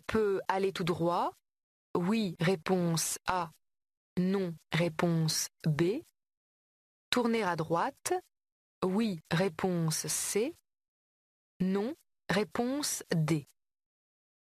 peut aller tout droit? Oui, réponse A. Non, réponse B. Tourner à droite? Oui, réponse C. Non, réponse D.